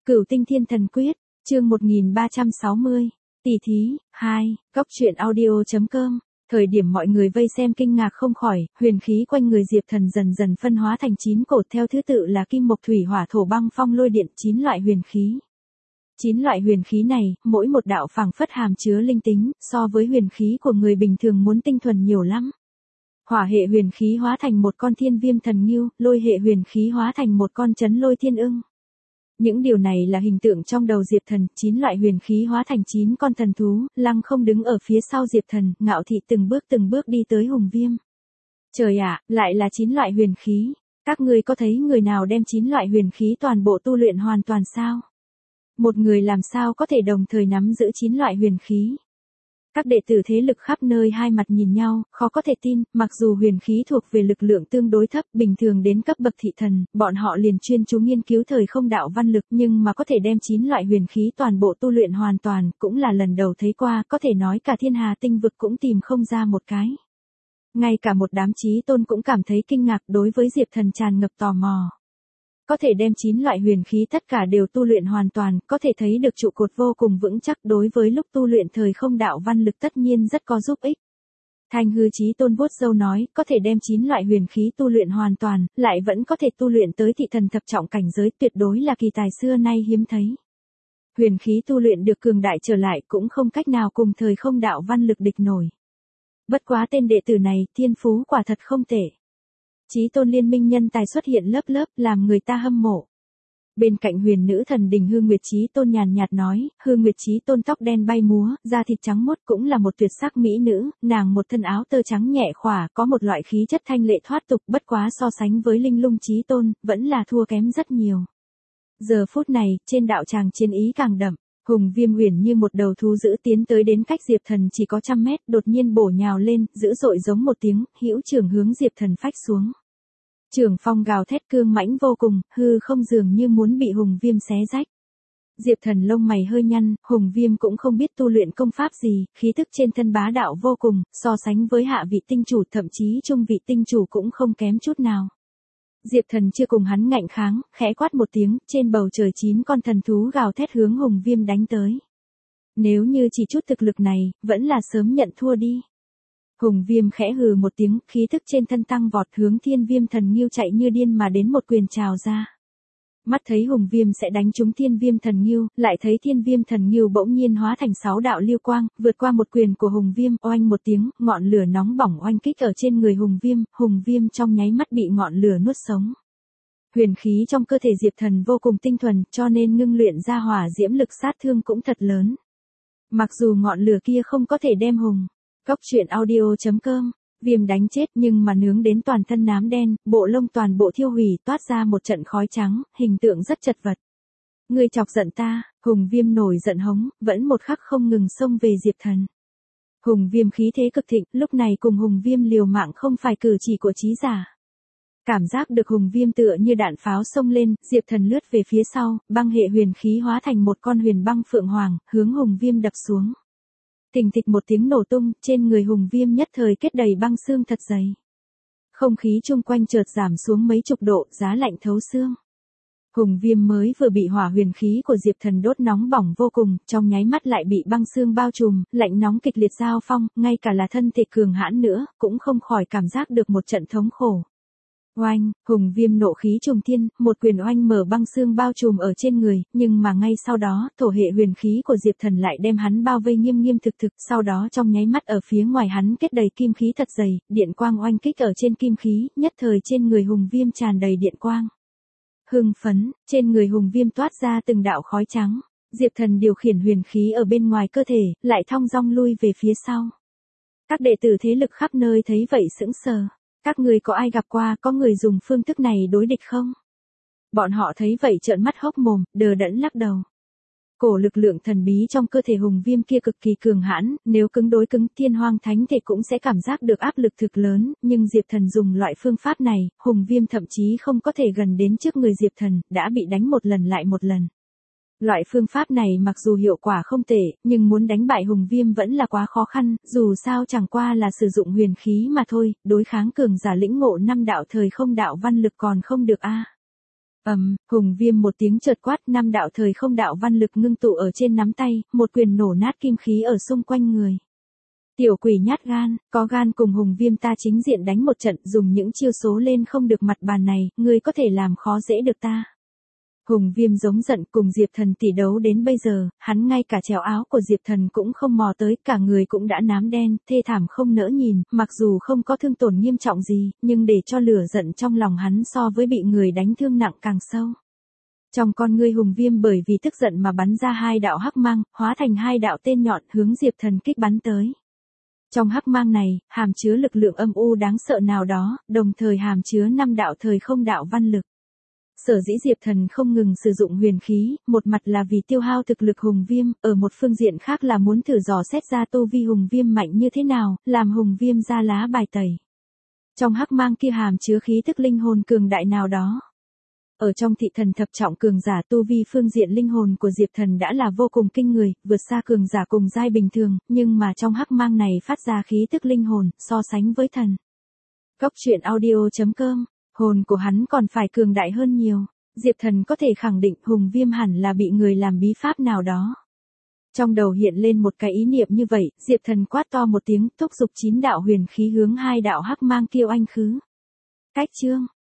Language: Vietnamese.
Cửu Tinh Thiên Thần Quyết, chương 1360, tỷ thí, 2, góc truyện audio.com. Thời điểm mọi người vây xem kinh ngạc không khỏi, huyền khí quanh người Diệp Thần dần dần phân hóa thành 9 cột theo thứ tự là kim mộc thủy hỏa thổ băng phong lôi điện, 9 loại huyền khí. 9 loại huyền khí này, mỗi một đạo phảng phất hàm chứa linh tính, so với huyền khí của người bình thường muốn tinh thuần nhiều lắm. Hỏa hệ huyền khí hóa thành một con thiên viêm thần ngưu, lôi hệ huyền khí hóa thành một con chấn lôi thiên ưng. Những điều này là hình tượng trong đầu Diệp Thần, 9 loại huyền khí hóa thành 9 con thần thú, lăng không đứng ở phía sau Diệp Thần, ngạo thị từng bước đi tới Hùng Viêm. Trời ạ, lại là 9 loại huyền khí, các ngươi có thấy người nào đem 9 loại huyền khí toàn bộ tu luyện hoàn toàn sao? Một người làm sao có thể đồng thời nắm giữ 9 loại huyền khí? Các đệ tử thế lực khắp nơi hai mặt nhìn nhau, khó có thể tin, mặc dù huyền khí thuộc về lực lượng tương đối thấp, bình thường đến cấp bậc thị thần, bọn họ liền chuyên chú nghiên cứu thời không đạo văn lực, nhưng mà có thể đem 9 loại huyền khí toàn bộ tu luyện hoàn toàn, cũng là lần đầu thấy qua, có thể nói cả thiên hà tinh vực cũng tìm không ra một cái. Ngay cả một đám chí tôn cũng cảm thấy kinh ngạc, đối với Diệp Thần tràn ngập tò mò. Có thể đem 9 loại huyền khí tất cả đều tu luyện hoàn toàn, có thể thấy được trụ cột vô cùng vững chắc, đối với lúc tu luyện thời không đạo văn lực tất nhiên rất có giúp ích. Thanh Hư Chí Tôn vuốt râu nói, có thể đem 9 loại huyền khí tu luyện hoàn toàn, lại vẫn có thể tu luyện tới thị thần thập trọng cảnh giới, tuyệt đối là kỳ tài xưa nay hiếm thấy. Huyền khí tu luyện được cường đại trở lại cũng không cách nào cùng thời không đạo văn lực địch nổi. Bất quá tên đệ tử này, thiên phú quả thật không tệ. Chí tôn liên minh nhân tài xuất hiện lớp lớp, làm người ta hâm mộ. Bên cạnh huyền nữ thần đình Hư Nguyệt Chí Tôn nhàn nhạt nói, Hư Nguyệt Chí Tôn tóc đen bay múa, da thịt trắng muốt, cũng là một tuyệt sắc mỹ nữ, nàng một thân áo tơ trắng nhẹ khỏa, có một loại khí chất thanh lệ thoát tục, bất quá so sánh với Linh Lung Chí Tôn, vẫn là thua kém rất nhiều. Giờ phút này, trên đạo tràng chiến ý càng đậm, Hùng Viêm uyển như một đầu thú dữ tiến tới đến cách Diệp Thần chỉ có 100 mét, đột nhiên bổ nhào lên, dữ dội giống một tiếng, hữu trường hướng Diệp Thần phách xuống. Trường phong gào thét cương mãnh vô cùng, hư không dường như muốn bị Hùng Viêm xé rách. Diệp Thần lông mày hơi nhăn, Hùng Viêm cũng không biết tu luyện công pháp gì, khí tức trên thân bá đạo vô cùng, so sánh với hạ vị tinh chủ, thậm chí trung vị tinh chủ cũng không kém chút nào. Diệp Thần chưa cùng hắn ngạnh kháng, khẽ quát một tiếng, trên bầu trời 9 con thần thú gào thét hướng Hùng Viêm đánh tới. Nếu như chỉ chút thực lực này, vẫn là sớm nhận thua đi. Hùng Viêm khẽ hừ một tiếng, khí thức trên thân tăng vọt hướng Thiên Viêm Thần Ngưu chạy như điên mà đến một quyền trào ra. Mắt thấy Hùng Viêm sẽ đánh trúng Thiên Viêm Thần Ngưu, lại thấy Thiên Viêm Thần Ngưu bỗng nhiên hóa thành 6 đạo lưu quang, vượt qua một quyền của Hùng Viêm, oanh một tiếng, ngọn lửa nóng bỏng oanh kích ở trên người Hùng Viêm trong nháy mắt bị ngọn lửa nuốt sống. Huyền khí trong cơ thể Diệp Thần vô cùng tinh thuần, cho nên ngưng luyện ra hỏa diễm lực sát thương cũng thật lớn. Mặc dù ngọn lửa kia không có thể đem Góc truyện audio.com, Viêm đánh chết nhưng mà nướng đến toàn thân nám đen, bộ lông toàn bộ thiêu hủy, toát ra một trận khói trắng, hình tượng rất chật vật. Ngươi chọc giận ta, Hùng Viêm nổi giận hống, vẫn một khắc không ngừng xông về Diệp Thần. Hùng Viêm khí thế cực thịnh, lúc này cùng Hùng Viêm liều mạng không phải cử chỉ của trí giả. Cảm giác được Hùng Viêm tựa như đạn pháo xông lên, Diệp Thần lướt về phía sau, băng hệ huyền khí hóa thành một con huyền băng phượng hoàng, hướng Hùng Viêm đập xuống. Thình thịch một tiếng nổ tung, trên người Hùng Viêm nhất thời kết đầy băng xương thật dày. Không khí chung quanh chợt giảm xuống mấy chục độ, giá lạnh thấu xương. Hùng Viêm mới vừa bị hỏa huyền khí của Diệp Thần đốt nóng bỏng vô cùng, trong nháy mắt lại bị băng xương bao trùm, lạnh nóng kịch liệt giao phong, ngay cả là thân thể cường hãn nữa, cũng không khỏi cảm giác được một trận thống khổ. Oanh, Hùng Viêm nộ khí trùng thiên, một quyền oanh mở băng xương bao trùm ở trên người, nhưng mà ngay sau đó, thổ hệ huyền khí của Diệp Thần lại đem hắn bao vây nghiêm nghiêm thực thực, sau đó trong nháy mắt ở phía ngoài hắn kết đầy kim khí thật dày, điện quang oanh kích ở trên kim khí, nhất thời trên người Hùng Viêm tràn đầy điện quang. Hưng phấn, trên người Hùng Viêm toát ra từng đạo khói trắng, Diệp Thần điều khiển huyền khí ở bên ngoài cơ thể, lại thong dong lui về phía sau. Các đệ tử thế lực khắp nơi thấy vậy sững sờ. Các người có ai gặp qua có người dùng phương thức này đối địch không? Bọn họ thấy vậy trợn mắt hốc mồm, đờ đẫn lắc đầu. Cổ lực lượng thần bí trong cơ thể Hùng Viêm kia cực kỳ cường hãn, nếu cứng đối cứng Thiên Hoang Thánh thể cũng sẽ cảm giác được áp lực thực lớn, nhưng Diệp Thần dùng loại phương pháp này, Hùng Viêm thậm chí không có thể gần đến trước người Diệp Thần, đã bị đánh một lần lại một lần. Loại phương pháp này mặc dù hiệu quả không tệ, nhưng muốn đánh bại Hùng Viêm vẫn là quá khó khăn, dù sao chẳng qua là sử dụng huyền khí mà thôi, đối kháng cường giả lĩnh ngộ 5 đạo thời không đạo văn lực còn không được a. Hùng Viêm một tiếng chợt quát, 5 đạo thời không đạo văn lực ngưng tụ ở trên nắm tay, một quyền nổ nát kim khí ở xung quanh người. Tiểu quỷ nhát gan, có gan cùng Hùng Viêm ta chính diện đánh một trận, dùng những chiêu số lên không được mặt bàn này, ngươi có thể làm khó dễ được ta. Hùng Viêm giống giận, cùng Diệp Thần tỷ đấu đến bây giờ, hắn ngay cả chéo áo của Diệp Thần cũng không mò tới, cả người cũng đã nám đen, thê thảm không nỡ nhìn, mặc dù không có thương tổn nghiêm trọng gì, nhưng để cho lửa giận trong lòng hắn so với bị người đánh thương nặng càng sâu. Trong con ngươi Hùng Viêm bởi vì tức giận mà bắn ra 2 đạo hắc mang, hóa thành 2 đạo tên nhọn hướng Diệp Thần kích bắn tới. Trong hắc mang này, hàm chứa lực lượng âm u đáng sợ nào đó, đồng thời hàm chứa 5 đạo thời không đạo văn lực. Sở dĩ Diệp Thần không ngừng sử dụng huyền khí, một mặt là vì tiêu hao thực lực Hùng Viêm, ở một phương diện khác là muốn thử dò xét ra tu vi Hùng Viêm mạnh như thế nào, làm Hùng Viêm ra lá bài tẩy. Trong hắc mang kia hàm chứa khí tức linh hồn cường đại nào đó. Ở trong thị thần thập trọng cường giả, tu vi phương diện linh hồn của Diệp Thần đã là vô cùng kinh người, vượt xa cường giả cùng giai bình thường, nhưng mà trong hắc mang này phát ra khí tức linh hồn, so sánh với thần. Góc truyện audio.com, hồn của hắn còn phải cường đại hơn nhiều. Diệp Thần có thể khẳng định Hùng Viêm hẳn là bị người làm bí pháp nào đó. Trong đầu hiện lên một cái ý niệm như vậy, Diệp Thần quát to một tiếng, thúc giục 9 đạo huyền khí hướng 2 đạo hắc mang kia oanh khứ. Cách chương